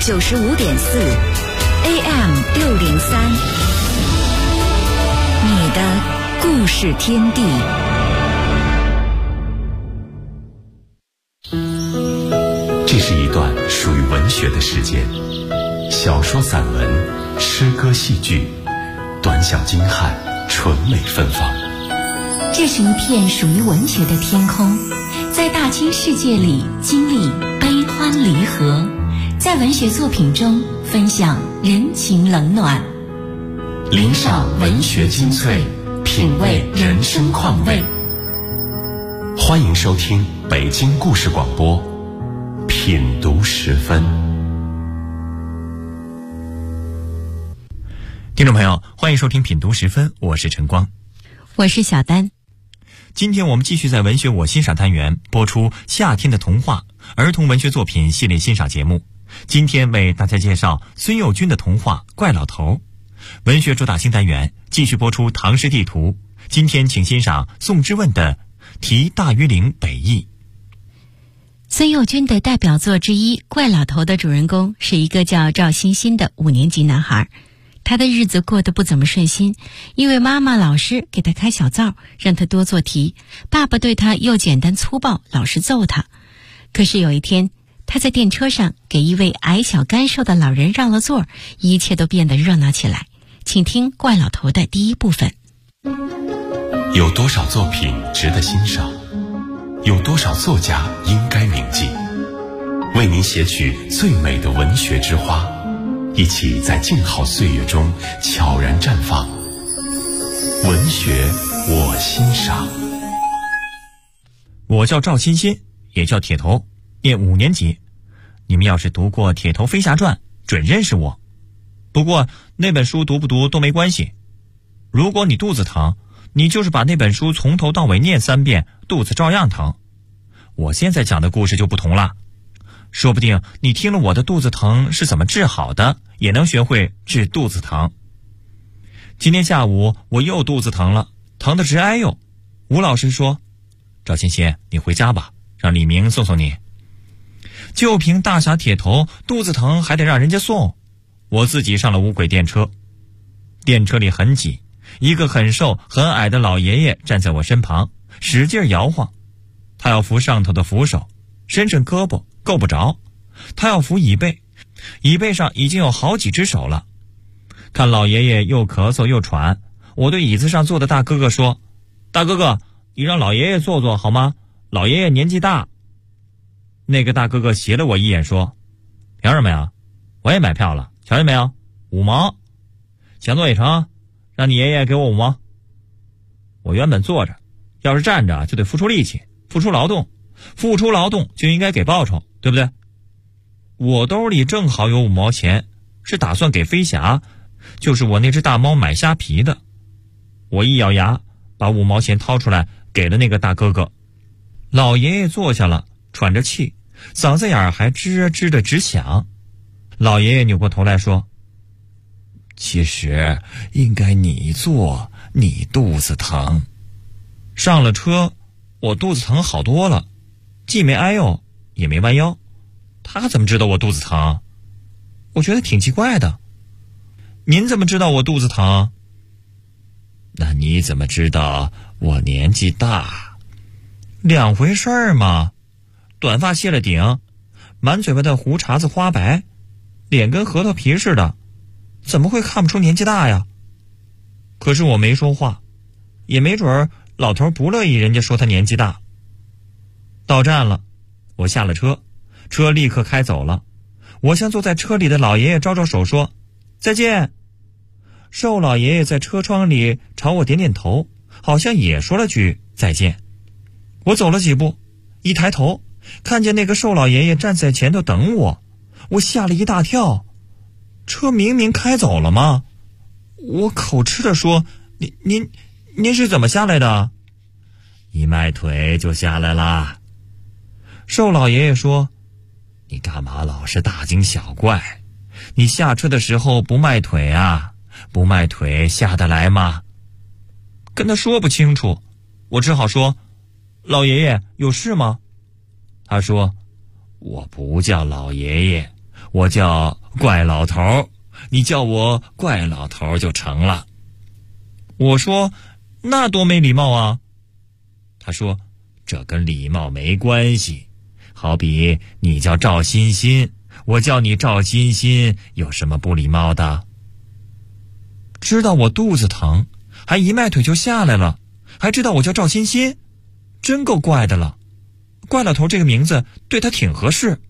95.4 AM 603，你的故事天地。 这是一段属于文学的时间，小说、散文、诗歌、戏剧，短小精悍，纯美芬芳。 这是一片属于文学的天空，在大千世界里经历悲欢离合，在文学作品中分享人情冷暖， 聆赏文学精粹，品味人生况味。欢迎收听北京故事广播品读时分。 听众朋友，欢迎收听品读时分，我是陈光， 我是小丹。 今天我们继续在文学我欣赏单元播出夏天的童话儿童文学作品系列欣赏节目。今天为大家介绍孙幼军的童话《怪老头》。文学主打新单元继续播出唐诗地图。今天请欣赏宋之问的《题大榆岭北驿》。 孙幼军的代表作之一《怪老头》的主人公是一个叫赵欣欣的5年级男孩。他的日子过得不怎么顺心，因为妈妈老师给他开小灶，让他多做题，爸爸对他又简单粗暴，老是揍他。可是有一天，他在电车上给一位矮小干瘦的老人让了座，一切都变得热闹起来。请听《怪老头》的第一部分。 有多少作品值得欣赏？有多少作家应该铭记？为您写取最美的文学之花，一起在静好岁月中悄然绽放。文学我欣赏。 我叫赵欣欣，也叫铁头，念5年级。你们要是读过《铁头飞侠传》，准认识我。不过那本书读不读都没关系。如果你肚子疼，你就是把那本书从头到尾念3遍，肚子照样疼。我现在讲的故事就不同了，说不定你听了我的肚子疼是怎么治好的，也能学会治肚子疼。今天下午我又肚子疼了，疼得直哎呦。吴老师说，赵欣欣，你回家吧，让李明送送你。就凭大侠铁头肚子疼还得让人家送，我自己上了无轨电车。电车里很挤，一个很瘦很矮的老爷爷站在我身旁，使劲摇晃。他要扶上头的扶手，伸伸胳膊够不着。他要扶椅背，椅背上已经有好几只手了。看老爷爷又咳嗽又喘，我对椅子上坐的大哥哥说，大哥哥，你让老爷爷坐坐好吗？老爷爷年纪大。那个大哥哥斜了我一眼说，凭什么呀？我也买票了，瞧见没有？5毛。想坐也成，让你爷爷给我5毛。我原本坐着，要是站着就得付出力气，付出劳动就应该给报酬，对不对？我兜里正好有5毛钱，是打算给飞侠，就是我那只大猫买虾皮的。我一咬牙，把5毛钱掏出来给了那个大哥哥。老爷爷坐下了，喘着气，嗓子眼儿还吱吱的直响。老爷爷扭过头来说，其实应该你坐，你肚子疼。上了车，我肚子疼好多了，既没哎呦也没弯腰。他怎么知道我肚子疼？我觉得挺奇怪的。您怎么知道我肚子疼？那你怎么知道我年纪大？2回事儿嘛。短发卸了顶，满嘴巴的胡茬子花白，脸跟核桃皮似的，怎么会看不出年纪大呀？可是我没说话，也没准儿老头不乐意人家说他年纪大。到站了，我下了车，车立刻开走了。我向坐在车里的老爷爷招招手说，再见。瘦老爷爷在车窗里朝我点点头，好像也说了句再见。我走了几步，一抬头看见那个瘦老爷爷站在前头等我，我吓了一大跳。车明明开走了吗？我口吃地说，您是怎么下来的？一迈腿就下来啦。瘦老爷爷说，你干嘛老是大惊小怪？你下车的时候不迈腿啊？不迈腿下得来吗？跟他说不清楚，我只好说，老爷爷有事吗？他说，我不叫老爷爷， 我叫怪老头，你叫我怪老头就成了。我说那多没礼貌啊。他说这跟礼貌没关系，好比你叫赵欣欣，我叫你赵欣欣，有什么不礼貌的？知道我肚子疼，还一迈腿就下来了，还知道我叫赵欣欣，真够怪的了。怪老头这个名字对他挺合适。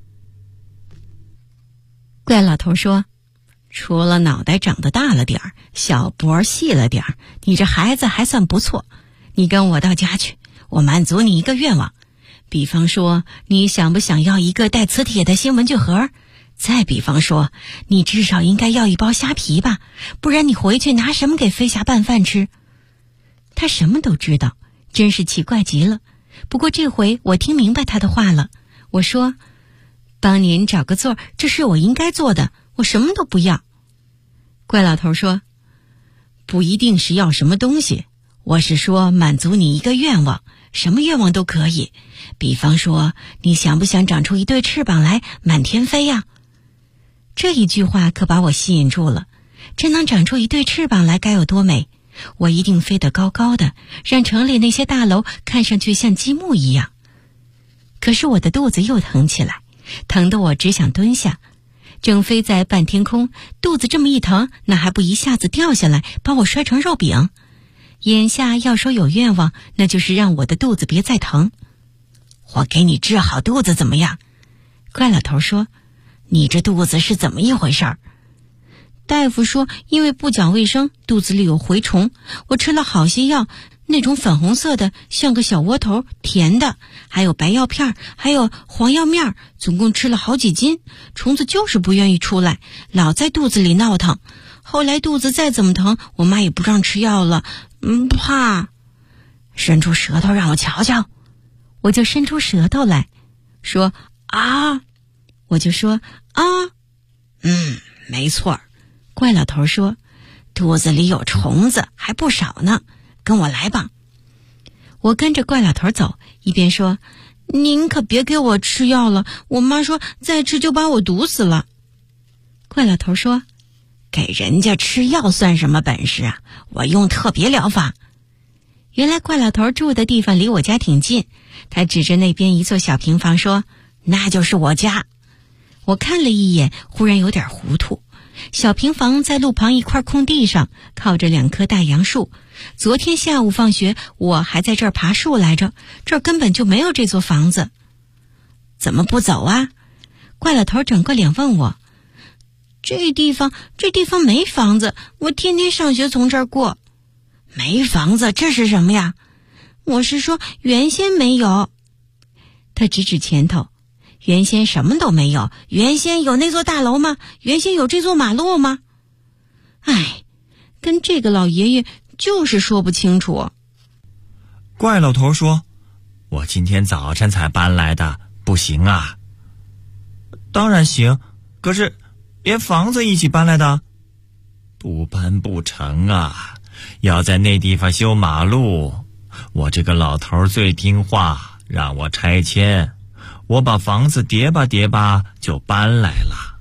怪老头说，除了脑袋长得大了点儿，小脖细了点儿，你这孩子还算不错。你跟我到家去，我满足你一个愿望。比方说，你想不想要一个带磁铁的新文具盒？再比方说，你至少应该要一包虾皮吧，不然你回去拿什么给飞侠拌饭吃？他什么都知道，真是奇怪极了。不过这回我听明白他的话了。我说，帮您找个座，这是我应该做的，我什么都不要。怪老头说，不一定是要什么东西，我是说满足你一个愿望，什么愿望都可以。比方说，你想不想长出一对翅膀来满天飞呀？这一句话可把我吸引住了，真能长出一对翅膀来该有多美！我一定飞得高高的，让城里那些大楼看上去像积木一样。可是我的肚子又疼起来，疼得我只想蹲下。正飞在半天空，肚子这么一疼，那还不一下子掉下来，把我摔成肉饼？眼下要说有愿望，那就是让我的肚子别再疼。我给你治好肚子怎么样？怪老头说，你这肚子是怎么一回事儿？大夫说，因为不讲卫生，肚子里有蛔虫。我吃了好些药，那种粉红色的，像个小窝头，甜的，还有白药片，还有黄药面，总共吃了好几斤。虫子就是不愿意出来，老在肚子里闹腾。后来肚子再怎么疼，我妈也不让吃药了，怕。伸出舌头让我瞧瞧。我就伸出舌头来，说啊，我就说啊，没错。怪老头说，肚子里有虫子，还不少呢，跟我来吧。我跟着怪老头走，一边说，您可别给我吃药了，我妈说再吃就把我毒死了。怪老头说，给人家吃药算什么本事啊，我用特别疗法。原来怪老头住的地方离我家挺近，他指着那边一座小平房说，那就是我家。我看了一眼，忽然有点糊涂。小平房在路旁一块空地上，靠着2棵大杨树。昨天下午放学，我还在这儿爬树来着，这儿根本就没有这座房子。怎么不走啊？怪老头转过脸问我。这地方没房子，我天天上学从这儿过。没房子，这是什么呀？我是说原先没有。他指指前头，原先什么都没有，原先有那座大楼吗？原先有这座马路吗？哎，跟这个老爷爷就是说不清楚。 怪老头说，我今天早晨才搬来的，不行啊。当然行，可是连房子一起搬来的？不搬不成啊，要在那地方修马路。我这个老头最听话，让我拆迁，我把房子叠吧叠吧就搬来了。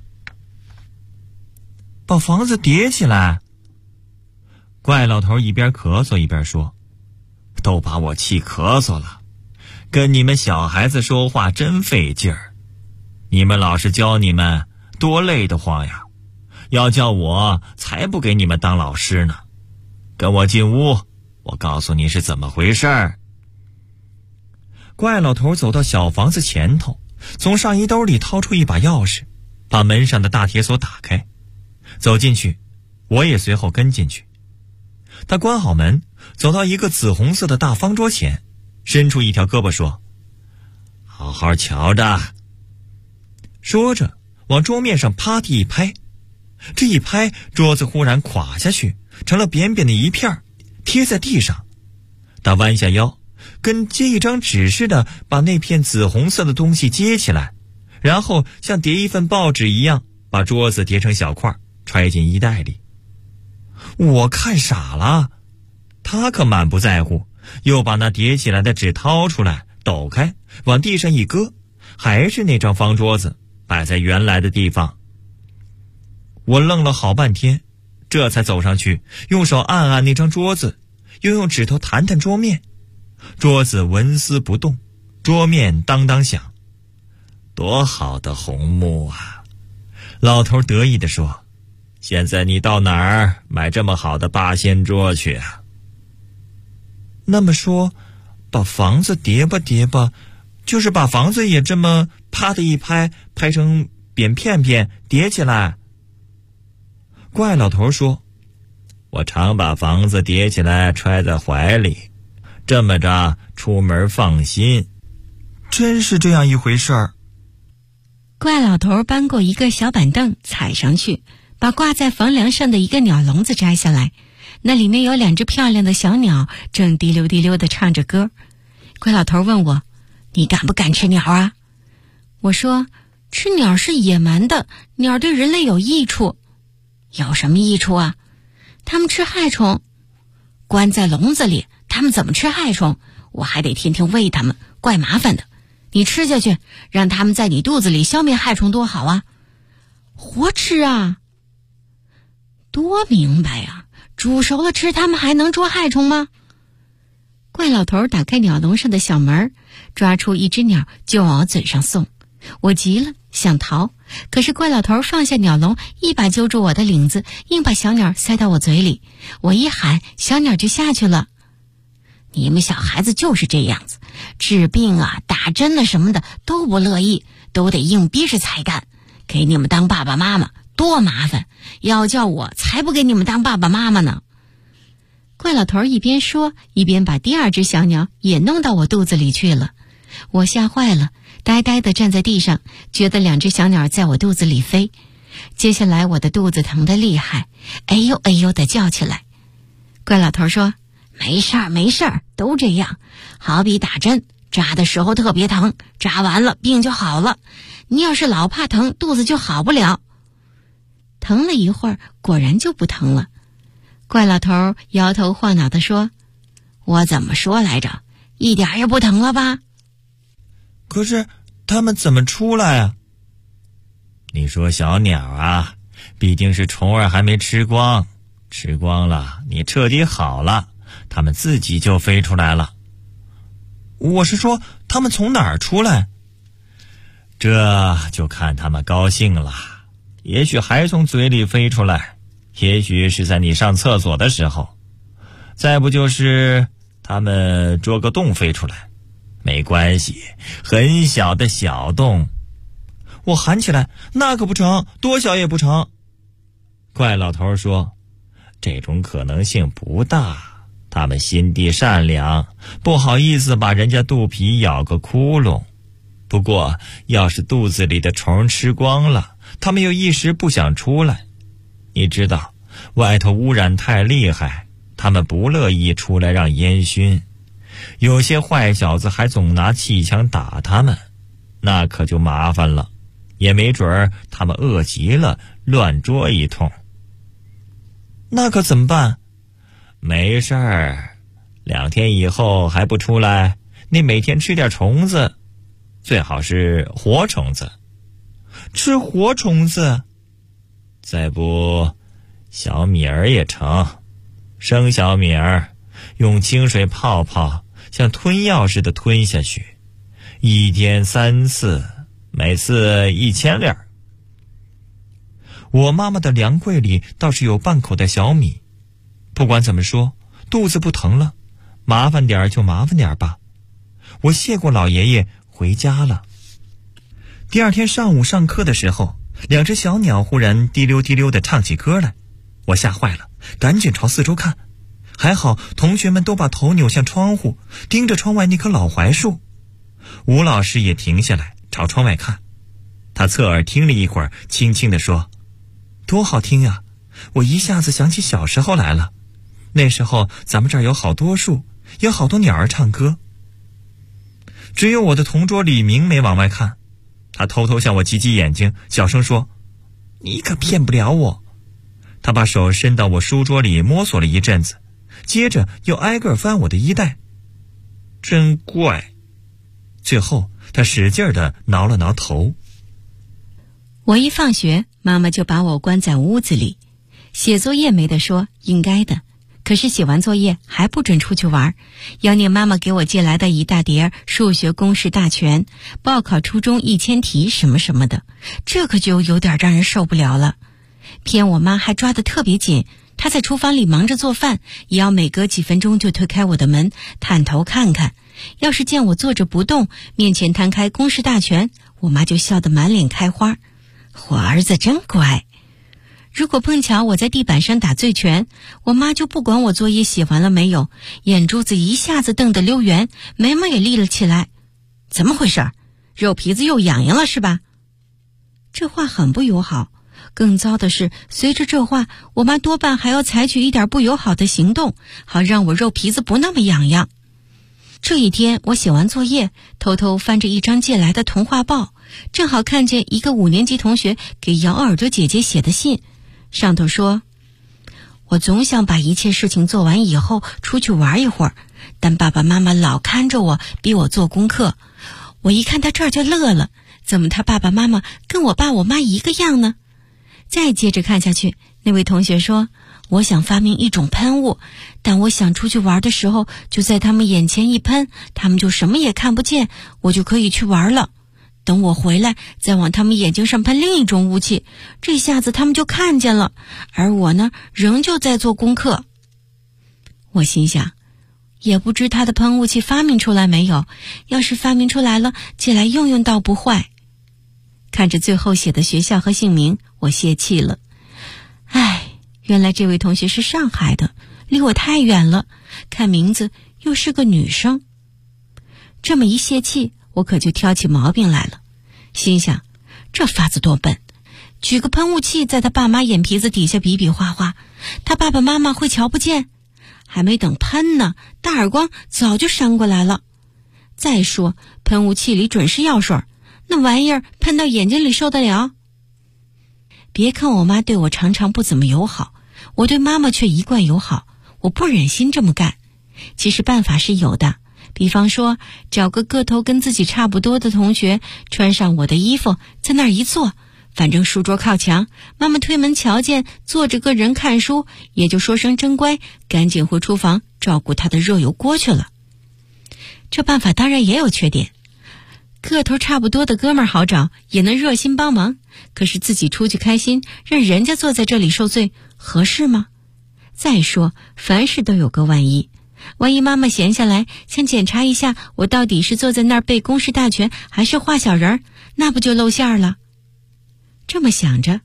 把房子叠起来？怪老头一边咳嗽一边说，都把我气咳嗽了，跟你们小孩子说话真费劲儿。你们老师教你们多累得慌呀，要叫我才不给你们当老师呢。跟我进屋，我告诉你是怎么回事儿。怪老头走到小房子前头，从上衣兜里掏出一把钥匙，把门上的大铁锁打开，走进去，我也随后跟进去。他关好门，走到一个紫红色的大方桌前，伸出一条胳膊说，好好瞧着。说着往桌面上啪地一拍，这一拍，桌子忽然垮下去，成了扁扁的一片，贴在地上。他弯下腰，跟接一张纸似的，把那片紫红色的东西接起来，然后像叠一份报纸一样，把桌子叠成小块，揣进衣袋里。我看傻了，他可满不在乎，又把那叠起来的纸掏出来，抖开，往地上一搁，还是那张方桌子摆在原来的地方， 我愣了好半天，这才走上去，用手按按那张桌子，又用指头弹弹桌面。桌子纹丝不动，桌面当当响。多好的红木啊！老头得意地说，现在你到哪儿买这么好的八仙桌去啊？那么说，把房子叠吧叠吧，就是把房子也这么啪的一拍，拍成扁片片叠起来。怪老头说，我常把房子叠起来揣在怀里，这么着出门放心。真是这样一回事儿。 怪老头搬过一个小板凳，踩上去，把挂在房梁上的一个鸟笼子摘下来，那里面有2只漂亮的小鸟，正滴溜滴溜地唱着歌。怪老头问我，你敢不敢吃鸟啊？我说，吃鸟是野蛮的，鸟对人类有益处。有什么益处啊？它们吃害虫。关在笼子里，它们怎么吃害虫？我还得天天喂它们，怪麻烦的。你吃下去，让它们在你肚子里消灭害虫多好啊！活吃啊！多明白啊！煮熟了吃，它们还能捉害虫吗？怪老头打开鸟笼上的小门，抓出一只鸟就往我嘴上送。我急了，想逃，可是怪老头放下鸟笼，一把揪住我的领子，硬把小鸟塞到我嘴里。我一喊，小鸟就下去了。你们小孩子就是这样子，治病啊、打针啊什么的都不乐意，都得硬逼着才干。给你们当爸爸妈妈多麻烦，要叫我才不给你们当爸爸妈妈呢。怪老头一边说，一边把第2只小鸟也弄到我肚子里去了。我吓坏了，呆呆地站在地上，觉得2只小鸟在我肚子里飞。接下来我的肚子疼得厉害，哎呦哎呦地叫起来。怪老头说，没事儿没事儿，都这样，好比打针，扎的时候特别疼，扎完了病就好了。你要是老怕疼，肚子就好不了。疼了一会儿，果然就不疼了。怪老头摇头晃脑地说，我怎么说来着，一点也不疼了吧？ 可是他们怎么出来啊？你说小鸟啊，毕竟是虫儿还没吃光，吃光了你彻底好了，他们自己就飞出来了。我是说，他们从哪儿出来？这就看他们高兴了，也许还从嘴里飞出来，也许是在你上厕所的时候，再不就是他们捉个洞飞出来。没关系，很小的小洞。我喊起来，那可不成，多小也不成。怪老头说，这种可能性不大，他们心地善良，不好意思把人家肚皮咬个窟窿。不过要是肚子里的虫吃光了，他们又一时不想出来。你知道，外头污染太厉害，他们不乐意出来让烟熏。有些坏小子还总拿气枪打他们，那可就麻烦了，也没准儿他们饿极了乱捉一通。那可怎么办？没事儿，2天以后还不出来，你每天吃点虫子，最好是活虫子。吃活虫子？再不小米儿也成，生小米儿用清水泡泡，像吞药似的吞下去，1天3次，每次1000粒儿。我妈妈的粮柜里倒是有半口袋小米。不管怎么说，肚子不疼了，麻烦点就麻烦点吧。我谢过老爷爷，回家了。第2天上午上课的时候，2只小鸟忽然滴溜滴溜地唱起歌来，我吓坏了，赶紧朝四周看。还好同学们都把头扭向窗户，盯着窗外那棵老槐树。吴老师也停下来朝窗外看，他侧耳听了一会儿，轻轻地说，多好听啊，我一下子想起小时候来了，那时候咱们这儿有好多树，有好多鸟儿唱歌。只有我的同桌李明没往外看，他偷偷向我挤挤眼睛，小声说，你可骗不了我。他把手伸到我书桌里摸索了一阵子，接着又挨个翻我的衣袋，真怪。最后他使劲地挠了挠头。 我一放学， 妈妈就把我关在屋子里，写作业没得说，应该的。可是写完作业还不准出去玩，要念妈妈给我借来的一大叠数学公式大全、报考初中1000题什么什么的，这可就有点让人受不了了。偏我妈还抓得特别紧，她在厨房里忙着做饭，也要每隔几分钟就推开我的门，探头看看。要是见我坐着不动，面前摊开公式大全，我妈就笑得满脸开花。我儿子真乖。如果碰巧我在地板上打醉拳，我妈就不管我作业写完了没有，眼珠子一下子瞪得溜圆，眉毛也立了起来。怎么回事？肉皮子又痒痒了是吧？这话很不友好。更糟的是，随着这话，我妈多半还要采取一点不友好的行动，好让我肉皮子不那么痒痒。这一天，我写完作业，偷偷翻着一张借来的童话报，正好看见一个5年级同学给咬耳朵姐姐写的信，上头说：我总想把一切事情做完以后出去玩一会儿，但爸爸妈妈老看着我，逼我做功课。我一看到这儿就乐了，怎么他爸爸妈妈跟我爸我妈一个样呢？再接着看下去，那位同学说：我想发明一种喷雾，但我想出去玩的时候就在他们眼前一喷，他们就什么也看不见，我就可以去玩了。等我回来再往他们眼睛上喷另一种雾气，这下子他们就看见了，而我呢仍旧在做功课。我心想，也不知他的喷雾器发明出来没有，要是发明出来了，借来用用倒不坏。看着最后写的学校和姓名，我泄气了。原来这位同学是上海的，离我太远了，看名字又是个女生。这么一泄气，我可就挑起毛病来了，心想，这法子多笨，举个喷雾器在他爸妈眼皮子底下比比划划，他爸爸妈妈会瞧不见？还没等喷呢，大耳光早就扇过来了。再说喷雾器里准是药水，那玩意儿喷到眼睛里受得了？别看我妈对我常常不怎么友好，我对妈妈却一贯友好，我不忍心这么干。其实办法是有的，比方说找个个头跟自己差不多的同学，穿上我的衣服，在那儿一坐，反正书桌靠墙，妈妈推门瞧见坐着个人看书，也就说声真乖，赶紧回厨房照顾他的热油锅去了。这办法当然也有缺点，个头差不多的哥们儿好找，也能热心帮忙，可是自己出去开心，让人家坐在这里受罪，合适吗？再说凡事都有个万一，万一妈妈闲下来想检查一下我到底是坐在那儿背公式大全还是画小人儿，那不就露馅儿了？这么想着，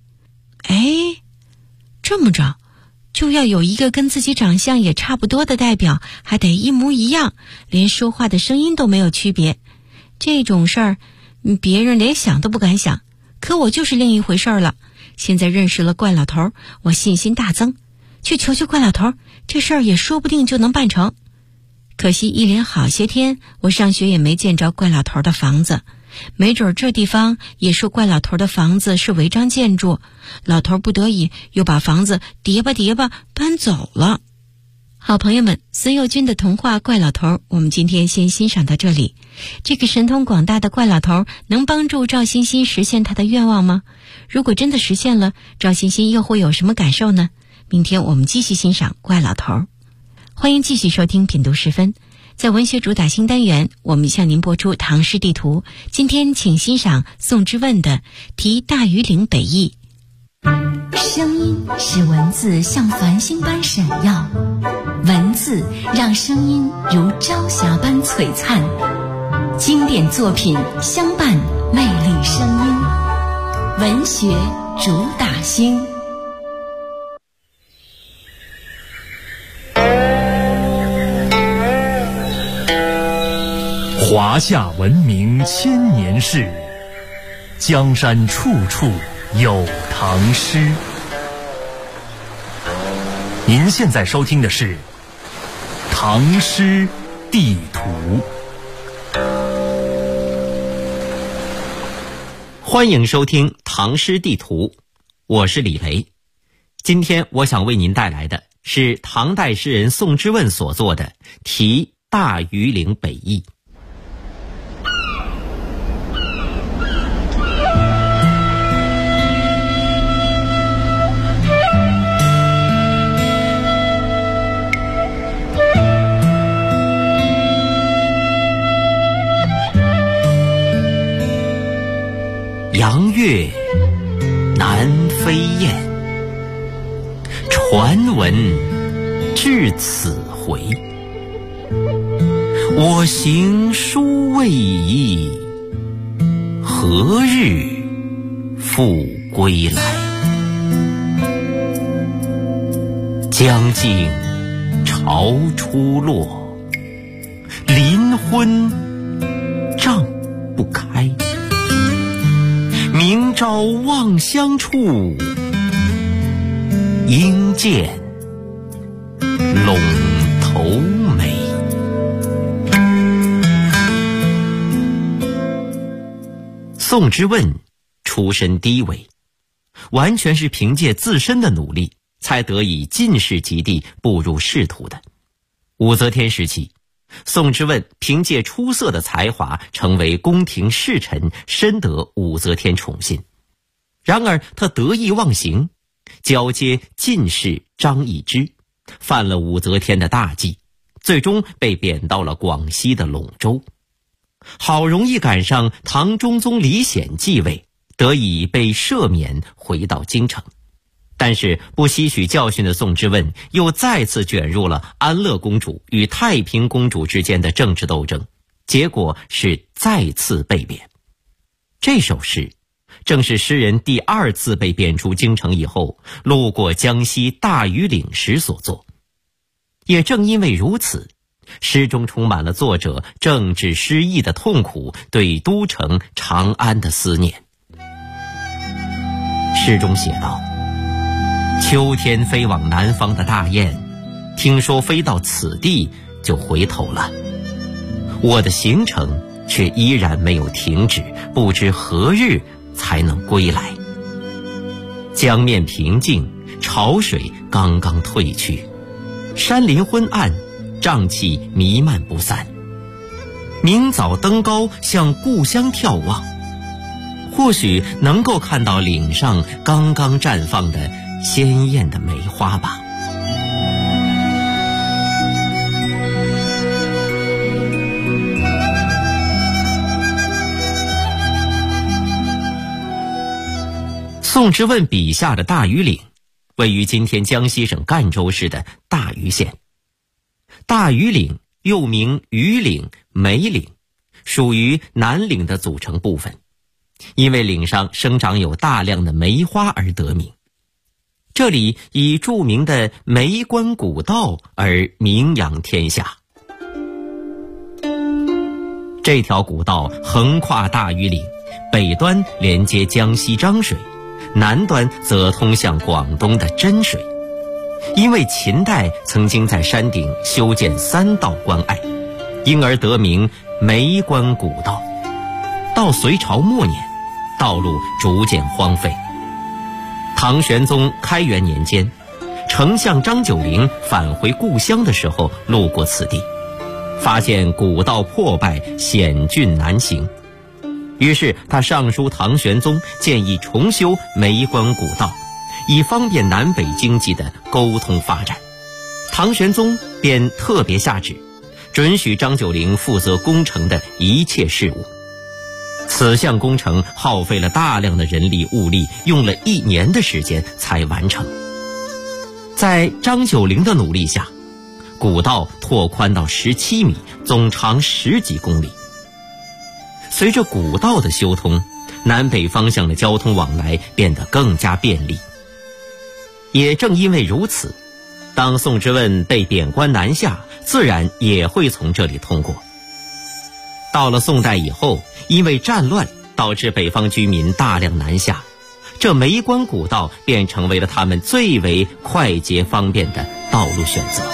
这么着就要有一个跟自己长相也差不多的代表，还得一模一样，连说话的声音都没有区别。这种事儿别人连想都不敢想，可我就是另一回事儿了。现在认识了怪老头，我信心大增，去求求怪老头，这事儿也说不定就能办成。可惜一连好些天，我上学也没见着怪老头的房子，没准这地方也说怪老头的房子是违章建筑，老头不得已又把房子叠吧搬走了。好朋友们，孙幼军的童话《怪老头》，我们今天先欣赏到这里。这个神通广大的怪老头能帮助赵欣欣实现他的愿望吗？如果真的实现了，赵欣欣又会有什么感受呢？明天我们继续欣赏怪老头。欢迎继续收听品读时分，在文学主打新单元，我们向您播出唐诗地图。今天请欣赏宋之问的《题大庾岭北驿》。 声音使文字像繁星般闪耀，文字让声音如朝霞般璀璨，经典作品相伴魅力声音，文学主打星。 华夏文明千年事，江山处处有唐诗。您现在收听的是《唐诗地图》。 欢迎收听《唐诗地图》，我是李雷。今天我想为您带来的是唐代诗人宋之问所作的《题大庾岭北驿》。 月南飞雁，传闻至此回。我行书未已，何日复归来？将近朝初落，临昏帐不开。明朝望乡处，应见陇头梅。宋之问出身低微，完全是凭借自身的努力才得以进士及第，步入仕途的。武则天时期，宋之问凭借出色的才华成为宫廷侍臣，深得武则天宠信。然而他得意忘形，交接进士张易之，犯了武则天的大忌，最终被贬到了广西的陇州。好容易赶上唐中宗李显继位，得以被赦免回到京城。但是不吸取教训的宋之问又再次卷入了安乐公主与太平公主之间的政治斗争，结果是再次被贬。这首诗正是诗人第2次被贬出京城以后，路过江西大庾岭时所作。也正因为如此，诗中充满了作者政治失意的痛苦，对都城长安的思念。诗中写道：秋天飞往南方的大雁，听说飞到此地就回头了。我的行程却依然没有停止，不知何日才能归来。江面平静，潮水刚刚退去，山林昏暗，瘴气弥漫不散。明早登高向故乡眺望，或许能够看到岭上刚刚绽放的鲜艳的梅花吧。宋之问笔下的大庾岭位于今天江西省赣州市的大余县。大庾岭又名榆岭、梅岭，属于南岭的组成部分，因为岭上生长有大量的梅花而得名。这里以著名的梅关古道而名扬天下。这条古道横跨大庾岭，北端连接江西漳水，南端则通向广东的真水。因为秦代曾经在山顶修建3道关隘，因而得名梅关古道。到隋朝末年，道路逐渐荒废。唐玄宗开元年间，丞相张九龄返回故乡的时候路过此地，发现古道破败，险峻难行。于是他上书唐玄宗，建议重修梅关古道，以方便南北经济的沟通发展。唐玄宗便特别下旨，准许张九龄负责工程的一切事务。此项工程耗费了大量的人力物力，用了1年的时间才完成。在张九龄的努力下，古道拓宽到17米，总长10几公里。随着古道的修通，南北方向的交通往来变得更加便利。也正因为如此，当宋之问被贬官南下，自然也会从这里通过。到了宋代以后，因为战乱导致北方居民大量南下，这梅关古道便成为了他们最为快捷方便的道路选择。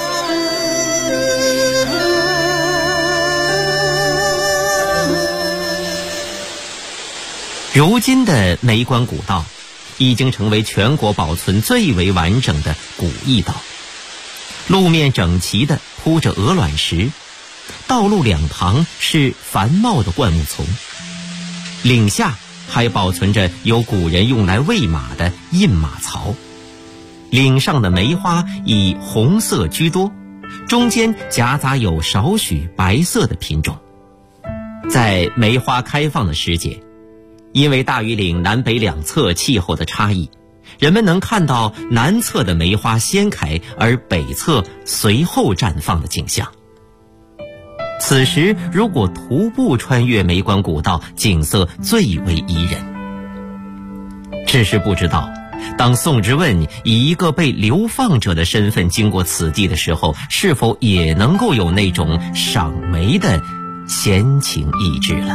如今的梅关古道已经成为全国保存最为完整的古驿道，路面整齐地铺着鹅卵石，道路两旁是繁茂的灌木丛，岭下还保存着有古人用来喂马的印马槽。岭上的梅花以红色居多，中间夹杂有少许白色的品种。在梅花开放的时节， 因为大庾岭南北两侧气候的差异，人们能看到南侧的梅花先开，而北侧随后绽放的景象。此时如果徒步穿越梅关古道，景色最为宜人。只是不知道，当宋之问以一个被流放者的身份经过此地的时候，是否也能够有那种赏梅的闲情逸致了。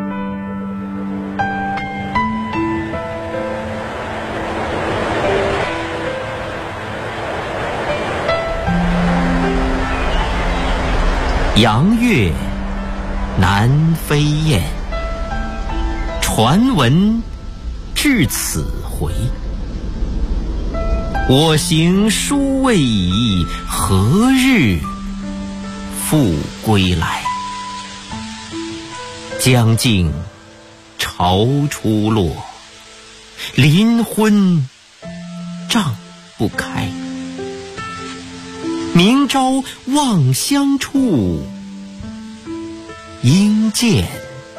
阳月南飞雁，传闻至此回。我行书未已，何日复归来？将近朝初落，临昏帐不开。明朝望乡处，应见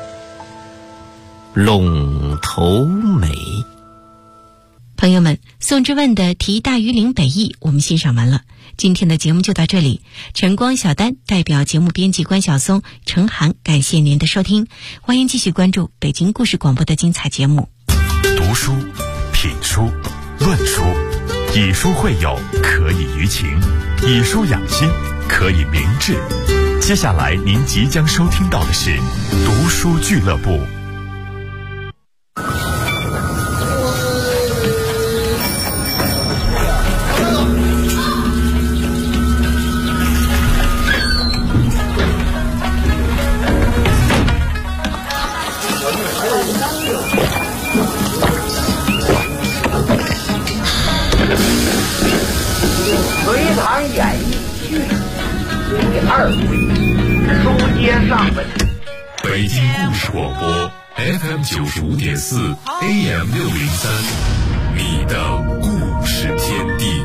陇头梅。 朋友们，宋之问的《题大庾岭北驿》我们欣赏完了，今天的节目就到这里。晨光小丹代表节目编辑关晓松、程涵，感谢您的收听，欢迎继续关注北京故事广播的精彩节目。 读书、品书、论书，以书会友，可以娱情；以书养心，可以明志。接下来您即将收听到的是读书俱乐部。 隋唐演义序第2回，书接上文。 北京故事广播 FM 95.4 AM 603，你的故事天地。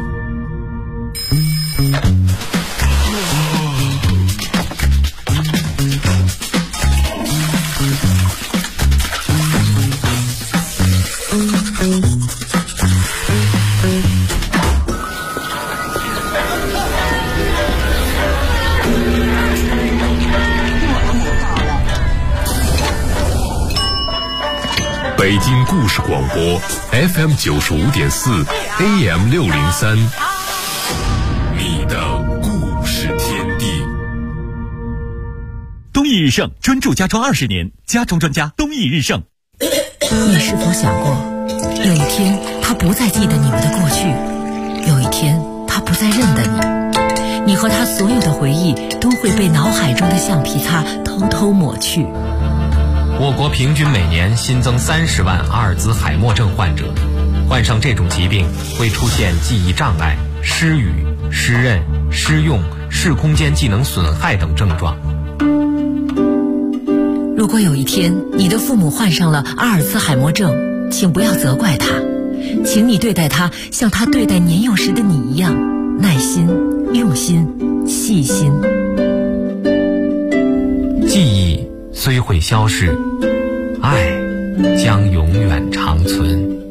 北京故事广播 FM 95.4 AM 603，你的故事天地。 东益日盛专注家装20年，家装专家东益日盛。 你是否想过，有一天他不再记得你们的过去，有一天他不再认得你，你和他所有的回忆都会被脑海中的橡皮擦偷偷抹去。 我国平均每年新增30万阿尔兹海默症患者，患上这种疾病会出现记忆障碍、失语、失认、失用、视空间技能损害等症状。 如果有一天你的父母患上了阿尔兹海默症，请不要责怪他，请你对待他像他对待年幼时的你一样，耐心、用心、细心。 记忆虽会消逝，爱将永远长存。